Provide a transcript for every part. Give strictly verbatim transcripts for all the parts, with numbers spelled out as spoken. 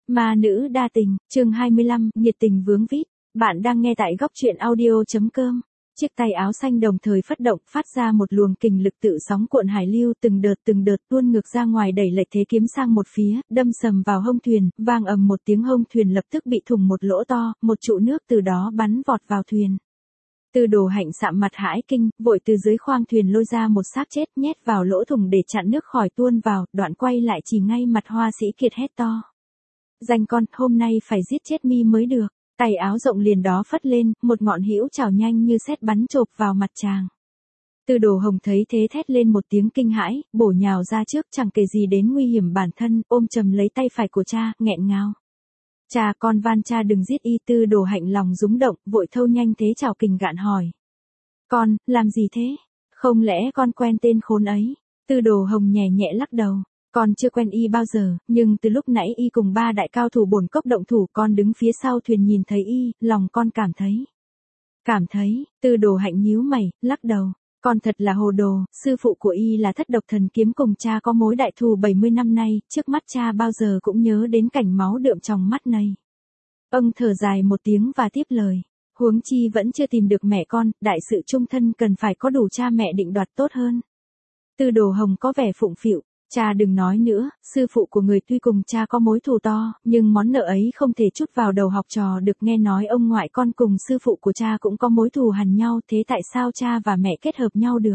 Ma nữ đa tình, chương hai mươi lăm, nhiệt tình vướng vít. Bạn đang nghe tại góc truyện audio.com. Chiếc tay áo xanh đồng thời phất động, phát ra một luồng kình lực tự sóng cuộn hải lưu, từng đợt từng đợt tuôn ngược ra ngoài, đẩy lệch thế kiếm sang một phía, đâm sầm vào hông thuyền, vang ầm một tiếng, hông thuyền lập tức bị thủng một lỗ to, một trụ nước từ đó bắn vọt vào thuyền. Tư Đồ Hạnh sạm mặt hãi kinh, vội từ dưới khoang thuyền lôi ra một xác chết, nhét vào lỗ thủng để chặn nước khỏi tuôn vào, đoạn quay lại chỉ ngay mặt Hoa Sĩ Kiệt hét to: "Danh con, hôm nay phải giết chết mi mới được." Tay áo rộng liền đó phất lên, một ngọn hữu chảo nhanh như sét bắn chộp vào mặt chàng. Tư Đồ Hồng thấy thế thét lên một tiếng kinh hãi, bổ nhào ra trước, chẳng kể gì đến nguy hiểm bản thân, ôm chầm lấy tay phải của cha, nghẹn ngào: "Cha, con van cha đừng giết y." Tư Đồ Hạnh lòng rúng động, vội thâu nhanh thế chảo kình gạn hỏi: "Con, làm gì thế? Không lẽ con quen tên khốn ấy?" Tư Đồ Hồng nhẹ nhẹ lắc đầu: "Con chưa quen y bao giờ, nhưng từ lúc nãy y cùng ba đại cao thủ bổn cốc động thủ, con đứng phía sau thuyền nhìn thấy y, lòng con cảm thấy." "Cảm thấy?" Tư Đồ Hạnh nhíu mày, lắc đầu: "Con thật là hồ đồ, sư phụ của y là Thất Độc Thần Kiếm, cùng cha có mối đại thù bảy mươi năm nay, trước mắt cha bao giờ cũng nhớ đến cảnh máu đượm trong mắt này." Ông thở dài một tiếng và tiếp lời: "Huống chi vẫn chưa tìm được mẹ con, đại sự chung thân cần phải có đủ cha mẹ định đoạt tốt hơn." Tư Đồ Hồng có vẻ phụng phịu: "Cha đừng nói nữa, sư phụ của người tuy cùng cha có mối thù to, nhưng món nợ ấy không thể trút vào đầu học trò được. Nghe nói ông ngoại con cùng sư phụ của cha cũng có mối thù hằn nhau, thế tại sao cha và mẹ kết hợp nhau được?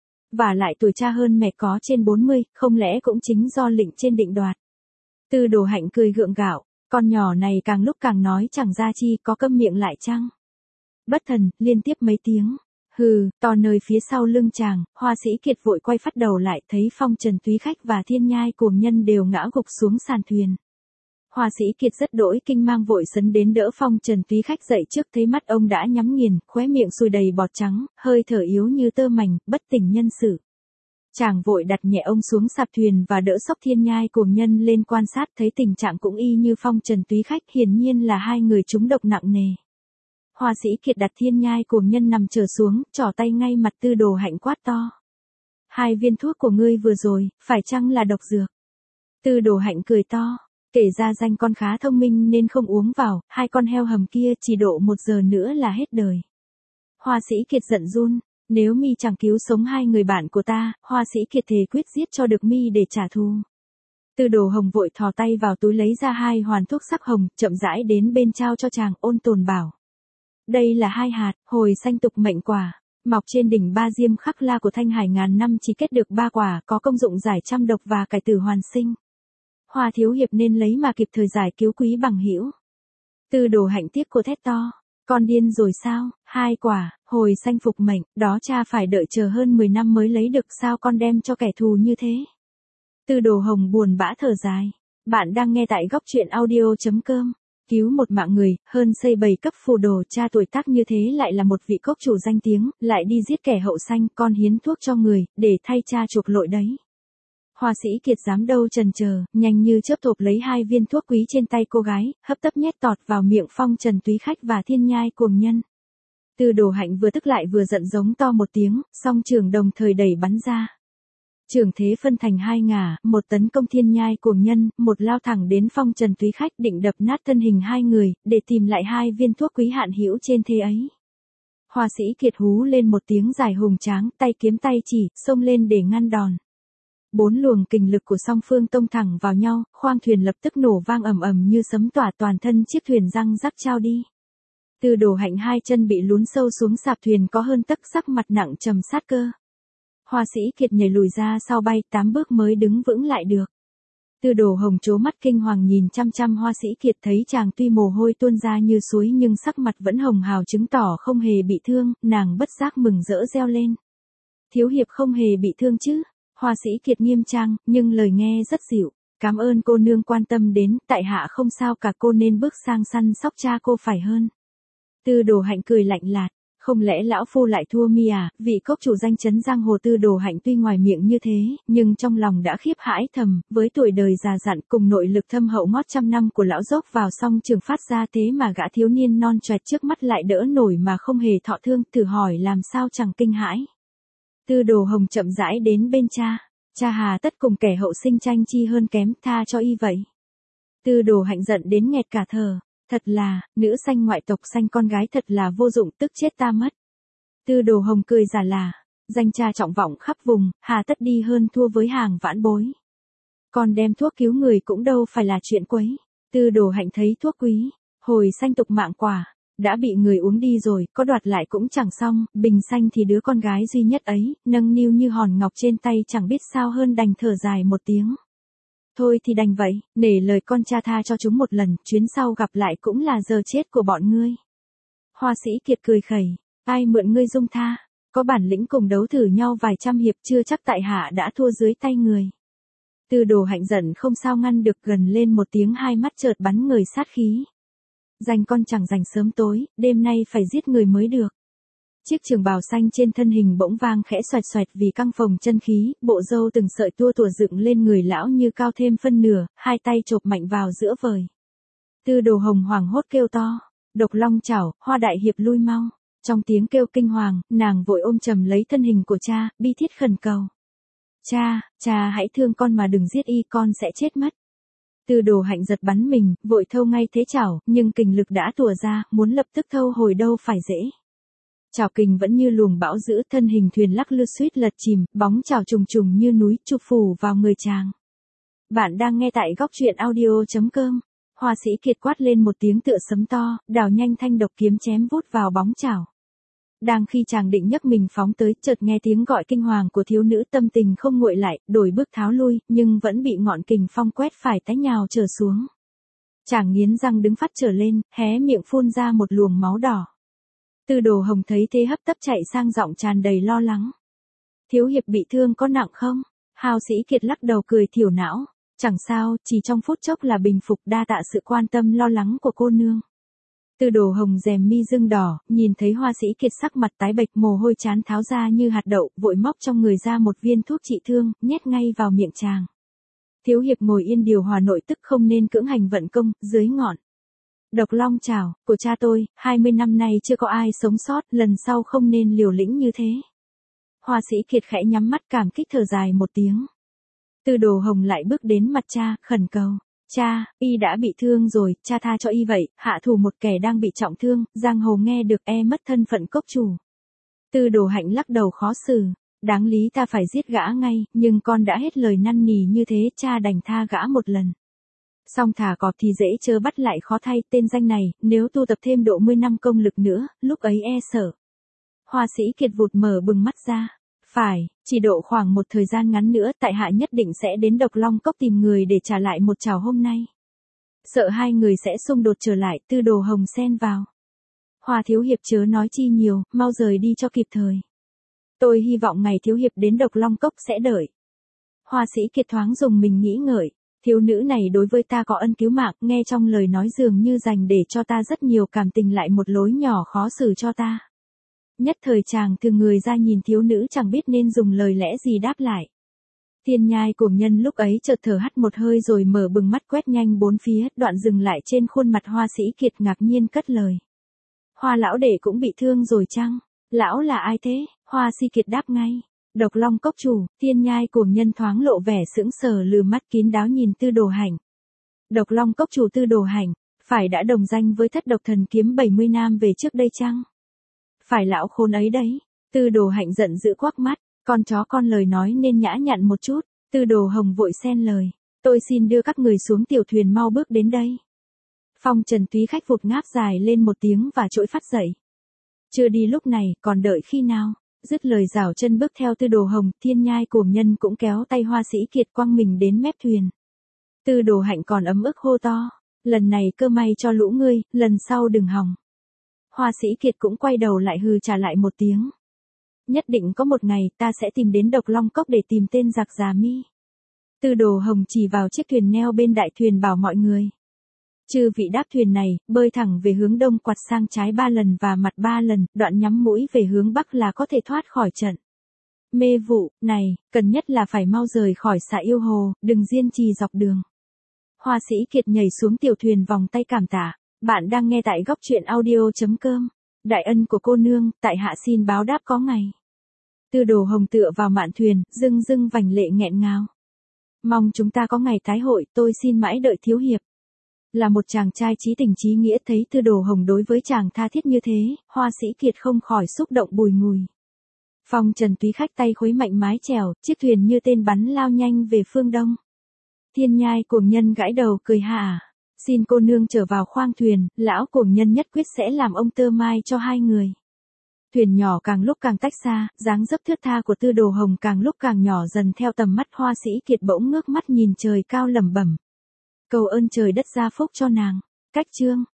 Và lại tuổi cha hơn mẹ có trên bốn mươi, không lẽ cũng chính do lệnh trên định đoạt?" Tư Đồ Hạnh cười gượng gạo: "Con nhỏ này càng lúc càng nói chẳng ra chi, có câm miệng lại chăng?" Bất thần, liên tiếp mấy tiếng hừ to nơi phía sau lưng chàng, Hoa Sĩ Kiệt vội quay phát đầu lại, thấy Phong Trần Túy Khách và Thiên Nhai Cuồng Nhân đều ngã gục xuống sàn thuyền. Hoa Sĩ Kiệt rất đỗi kinh mang, vội sấn đến đỡ Phong Trần Túy Khách dậy trước, thấy mắt ông đã nhắm nghiền, khóe miệng sùi đầy bọt trắng, hơi thở yếu như tơ mảnh, bất tỉnh nhân sự. Chàng vội đặt nhẹ ông xuống sạp thuyền và đỡ xốc Thiên Nhai Cuồng Nhân lên quan sát, thấy tình trạng cũng y như Phong Trần Túy Khách, hiển nhiên là hai người trúng độc nặng nề. Hoa Sĩ Kiệt đặt Thiên Nhai Cuồng Nhân nằm trở xuống, trỏ tay ngay mặt Tư Đồ Hạnh quát to: "Hai viên thuốc của ngươi vừa rồi, phải chăng là độc dược?" Tư Đồ Hạnh cười to: "Kể ra danh con khá thông minh nên không uống vào, hai con heo hầm kia chỉ độ một giờ nữa là hết đời." Hoa Sĩ Kiệt giận run: "Nếu mi chẳng cứu sống hai người bạn của ta, Hoa Sĩ Kiệt thề quyết giết cho được mi để trả thù." Tư Đồ Hồng vội thò tay vào túi lấy ra hai hoàn thuốc sắc hồng, chậm rãi đến bên trao cho chàng, ôn tồn bảo: "Đây là hai hạt hồi xanh tục mệnh quả, mọc trên đỉnh Ba Diêm Khắc La của Thanh Hải, ngàn năm chỉ kết được ba quả, có công dụng giải trăm độc và cải tử hoàn sinh. Hoa thiếu hiệp nên lấy mà kịp thời giải cứu quý bằng hữu." Tư Đồ Hạnh tiếc cô thét to: "Con điên rồi sao? Hai quả hồi xanh phục mệnh, đó cha phải đợi chờ hơn mười năm mới lấy được, sao con đem cho kẻ thù như thế?" Tư Đồ Hồng buồn bã thở dài. Bạn đang nghe tại góc truyện audio.com. Cứu một mạng người, hơn xây bảy cấp phù đồ, cha tuổi tác như thế lại là một vị cốc chủ danh tiếng, lại đi giết kẻ hậu sanh, con hiến thuốc cho người, để thay cha chuộc lỗi đấy. Hoa Sĩ Kiệt dám đâu chần chờ, nhanh như chớp thộp lấy hai viên thuốc quý trên tay cô gái, hấp tấp nhét tọt vào miệng Phong Trần Túy Khách và Thiên Nhai Cuồng Nhân. Tư Đồ Hạnh vừa tức lại vừa giận, giống to một tiếng, song trường đồng thời đẩy bắn ra. Trường thế phân thành hai ngả, một tấn công Thiên Nhai Cuồng Nhân, một lao thẳng đến Phong Trần Túy Khách, định đập nát thân hình hai người, để tìm lại hai viên thuốc quý hạn hữu trên thế ấy. Hoa Sĩ Kiệt hú lên một tiếng dài hùng tráng, tay kiếm tay chỉ, xông lên để ngăn đòn. Bốn luồng kình lực của song phương tông thẳng vào nhau, khoang thuyền lập tức nổ vang ầm ầm như sấm tỏa, toàn thân chiếc thuyền răng rắc trao đi. Tư Đồ Hạnh hai chân bị lún sâu xuống sạp thuyền có hơn tấc, sắc mặt nặng trầm sát cơ. Hoa Sĩ Kiệt nhảy lùi ra sau bay tám bước mới đứng vững lại được. Tư Đồ Hồng trố mắt kinh hoàng nhìn chăm chăm Hoa Sĩ Kiệt, thấy chàng tuy mồ hôi tuôn ra như suối nhưng sắc mặt vẫn hồng hào, chứng tỏ không hề bị thương, nàng bất giác mừng rỡ reo lên: "Thiếu hiệp không hề bị thương chứ?" Hoa Sĩ Kiệt nghiêm trang, nhưng lời nghe rất dịu: "Cảm ơn cô nương quan tâm đến, tại hạ không sao cả, cô nên bước sang săn sóc cha cô phải hơn." Tư Đồ Hạnh cười lạnh lạt: "Không lẽ lão phu lại thua mi à?" Vị cốc chủ danh chấn giang hồ Tư Đồ Hạnh tuy ngoài miệng như thế, nhưng trong lòng đã khiếp hãi thầm, với tuổi đời già dặn cùng nội lực thâm hậu ngót trăm năm của lão dốc vào song trường phát ra, thế mà gã thiếu niên non choẹt trước mắt lại đỡ nổi mà không hề thọ thương, thử hỏi làm sao chẳng kinh hãi. Tư Đồ Hồng chậm rãi đến bên cha: "Cha hà tất cùng kẻ hậu sinh tranh chi hơn kém, tha cho y vậy." Tư Đồ Hạnh giận đến nghẹt cả thở. Thật là, nữ sanh ngoại tộc sanh con gái thật là vô dụng, tức chết ta mất. Tư Đồ Hồng cười giả là, danh cha trọng vọng khắp vùng, hà tất đi hơn thua với hàng vãn bối. Còn đem thuốc cứu người cũng đâu phải là chuyện quấy. Tư Đồ Hạnh thấy thuốc quý, hồi sanh tục mạng quả, đã bị người uống đi rồi, có đoạt lại cũng chẳng xong, bình sanh thì đứa con gái duy nhất ấy, nâng niu như hòn ngọc trên tay chẳng biết sao hơn đành thở dài một tiếng. Thôi thì đành vậy, nể lời con cha tha cho chúng một lần, chuyến sau gặp lại cũng là giờ chết của bọn ngươi. Hoa Sĩ Kiệt cười khẩy, ai mượn ngươi dung tha, có bản lĩnh cùng đấu thử nhau vài trăm hiệp chưa chắc tại hạ đã thua dưới tay người. Tư Đồ Hạnh giận không sao ngăn được, gần lên một tiếng, hai mắt chợt bắn người sát khí. Dành con chẳng dành sớm tối, đêm nay phải giết người mới được. Chiếc trường bào xanh trên thân hình bỗng vang khẽ xoẹt xoẹt vì căng phồng chân khí, bộ râu từng sợi tua tủa dựng lên người lão như cao thêm phân nửa, hai tay chộp mạnh vào giữa vời. Tư Đồ Hồng hoảng hốt kêu to, Độc Long chảo, Hoa đại hiệp lui mau. Trong tiếng kêu kinh hoàng, nàng vội ôm chầm lấy thân hình của cha, bi thiết khẩn cầu. Cha, cha hãy thương con mà đừng giết y, con sẽ chết mất. Tư Đồ Hạnh giật bắn mình, vội thâu ngay thế chảo, nhưng kình lực đã tùa ra, muốn lập tức thâu hồi đâu phải dễ. Chảo kình vẫn như luồng bão dữ, thân hình thuyền lắc lư suýt lật chìm, bóng chảo trùng trùng như núi chụp phủ vào người chàng. Bạn đang nghe tại góc truyện audio chấm com. Hoa Sĩ Kiệt quát lên một tiếng tựa sấm to, đào nhanh thanh độc kiếm chém vút vào bóng chảo. Đang khi chàng định nhấc mình phóng tới, chợt nghe tiếng gọi kinh hoàng của thiếu nữ, tâm tình không nguội lại, đổi bước tháo lui, nhưng vẫn bị ngọn kình phong quét phải té nhào trở xuống. Chàng nghiến răng đứng phát trở lên, hé miệng phun ra một luồng máu đỏ. Tư Đồ Hồng thấy thế hấp tấp chạy sang, giọng tràn đầy lo lắng. Thiếu hiệp bị thương có nặng không? Hào Sĩ Kiệt lắc đầu cười thiểu não. Chẳng sao, chỉ trong phút chốc là bình phục, đa tạ sự quan tâm lo lắng của cô nương. Tư Đồ Hồng rèm mi rưng đỏ, nhìn thấy Hoa Sĩ Kiệt sắc mặt tái bệch, mồ hôi trán tháo ra như hạt đậu, vội móc trong người ra một viên thuốc trị thương, nhét ngay vào miệng chàng. Thiếu hiệp ngồi yên điều hòa nội tức, không nên cưỡng hành vận công, dưới ngọn Độc Long chảo của cha tôi, hai mươi năm nay chưa có ai sống sót, lần sau không nên liều lĩnh như thế. Hoa Sĩ Kiệt khẽ nhắm mắt cảm kích thở dài một tiếng. Tư Đồ Hồng lại bước đến mặt cha, khẩn cầu. Cha, y đã bị thương rồi, cha tha cho y vậy, hạ thủ một kẻ đang bị trọng thương, giang hồ nghe được e mất thân phận cốc chủ. Tư Đồ Hạnh lắc đầu khó xử, đáng lý ta phải giết gã ngay, nhưng con đã hết lời năn nỉ như thế, cha đành tha gã một lần. Song thả cọp thì dễ chớ bắt lại khó thay, tên danh này, nếu tu tập thêm độ mươi năm công lực nữa, lúc ấy e sợ. Hoa Sĩ Kiệt vụt mở bừng mắt ra. Phải, chỉ độ khoảng một thời gian ngắn nữa, tại hạ nhất định sẽ đến Độc Long Cốc tìm người để trả lại một chảo hôm nay. Sợ hai người sẽ xung đột trở lại, Tư Đồ Hồng xen vào. Hoa thiếu hiệp chớ nói chi nhiều, mau rời đi cho kịp thời. Tôi hy vọng ngày thiếu hiệp đến Độc Long Cốc sẽ đợi. Hoa Sĩ Kiệt thoáng dùng mình nghĩ ngợi, thiếu nữ này đối với ta có ân cứu mạng, nghe trong lời nói dường như dành để cho ta rất nhiều cảm tình, lại một lối nhỏ khó xử cho ta. Nhất thời chàng thường người ra nhìn thiếu nữ, chẳng biết nên dùng lời lẽ gì đáp lại. Thiên Nhai Cuồng Nhân lúc ấy chợt thở hắt một hơi rồi mở bừng mắt quét nhanh bốn phía, đoạn dừng lại trên khuôn mặt Hoa Sĩ Kiệt, ngạc nhiên cất lời. Hoa lão đệ cũng bị thương rồi chăng? Lão là ai thế? Hoa Sĩ Kiệt đáp ngay. Độc Long Cốc chủ. Thiên Nhai Cuồng Nhân thoáng lộ vẻ sững sờ, lừ mắt kín đáo nhìn Tư Đồ Hạnh. Độc Long Cốc chủ Tư Đồ Hạnh, phải đã đồng danh với thất độc thần kiếm bảy mươi năm về trước đây chăng? Phải lão khốn ấy đấy. Tư Đồ Hạnh giận dữ quắc mắt, con chó con lời nói nên nhã nhặn một chút. Tư Đồ Hồng vội xen lời, tôi xin đưa các người xuống tiểu thuyền, mau bước đến đây. Phong Trần Túy khách vụt ngáp dài lên một tiếng và trỗi phát dậy. Chưa đi lúc này, còn đợi khi nào? Dứt lời rảo chân bước theo Tư Đồ Hồng, Thiên Nhai Cuồng Nhân cũng kéo tay Hoa Sĩ Kiệt quăng mình đến mép thuyền. Tư Đồ Hạnh còn ấm ức hô to, lần này cơ may cho lũ ngươi, lần sau đừng hòng. Hoa Sĩ Kiệt cũng quay đầu lại hừ trả lại một tiếng. Nhất định có một ngày ta sẽ tìm đến Độc Long Cốc để tìm tên giặc già mi. Tư Đồ Hồng chỉ vào chiếc thuyền neo bên đại thuyền bảo mọi người. Chư vị đáp thuyền này, bơi thẳng về hướng đông, quạt sang trái ba lần và mặt ba lần, đoạn nhắm mũi về hướng bắc là có thể thoát khỏi trận mê vụ này, cần nhất là phải mau rời khỏi xã Yêu Hồ, đừng diên trì dọc đường. Hoa Sĩ Kiệt nhảy xuống tiểu thuyền vòng tay cảm tạ. Bạn đang nghe tại góc truyện audio chấm com. Đại ân của cô nương, tại hạ xin báo đáp có ngày. Tư Đồ Hồng tựa vào mạn thuyền, rưng rưng vành lệ nghẹn ngào. Mong chúng ta có ngày tái hội, tôi xin mãi đợi thiếu hiệp. Là một chàng trai chí tình chí nghĩa, thấy Tư Đồ Hồng đối với chàng tha thiết như thế, Hoa Sĩ Kiệt không khỏi xúc động bùi ngùi. Phong Trần túy khách tay khuấy mạnh mái chèo, chiếc thuyền như tên bắn lao nhanh về phương đông. Thiên nhai cuồng nhân gãi đầu cười hà. Xin cô nương trở vào khoang thuyền, lão cuồng nhân nhất quyết sẽ làm ông tơ mai cho hai người. Thuyền nhỏ càng lúc càng tách xa, dáng dấp thướt tha của Tư Đồ Hồng càng lúc càng nhỏ dần theo tầm mắt. Hoa Sĩ Kiệt bỗng ngước mắt nhìn trời cao lẩm bẩm. Cầu ơn trời đất gia phúc cho nàng. Cách chương.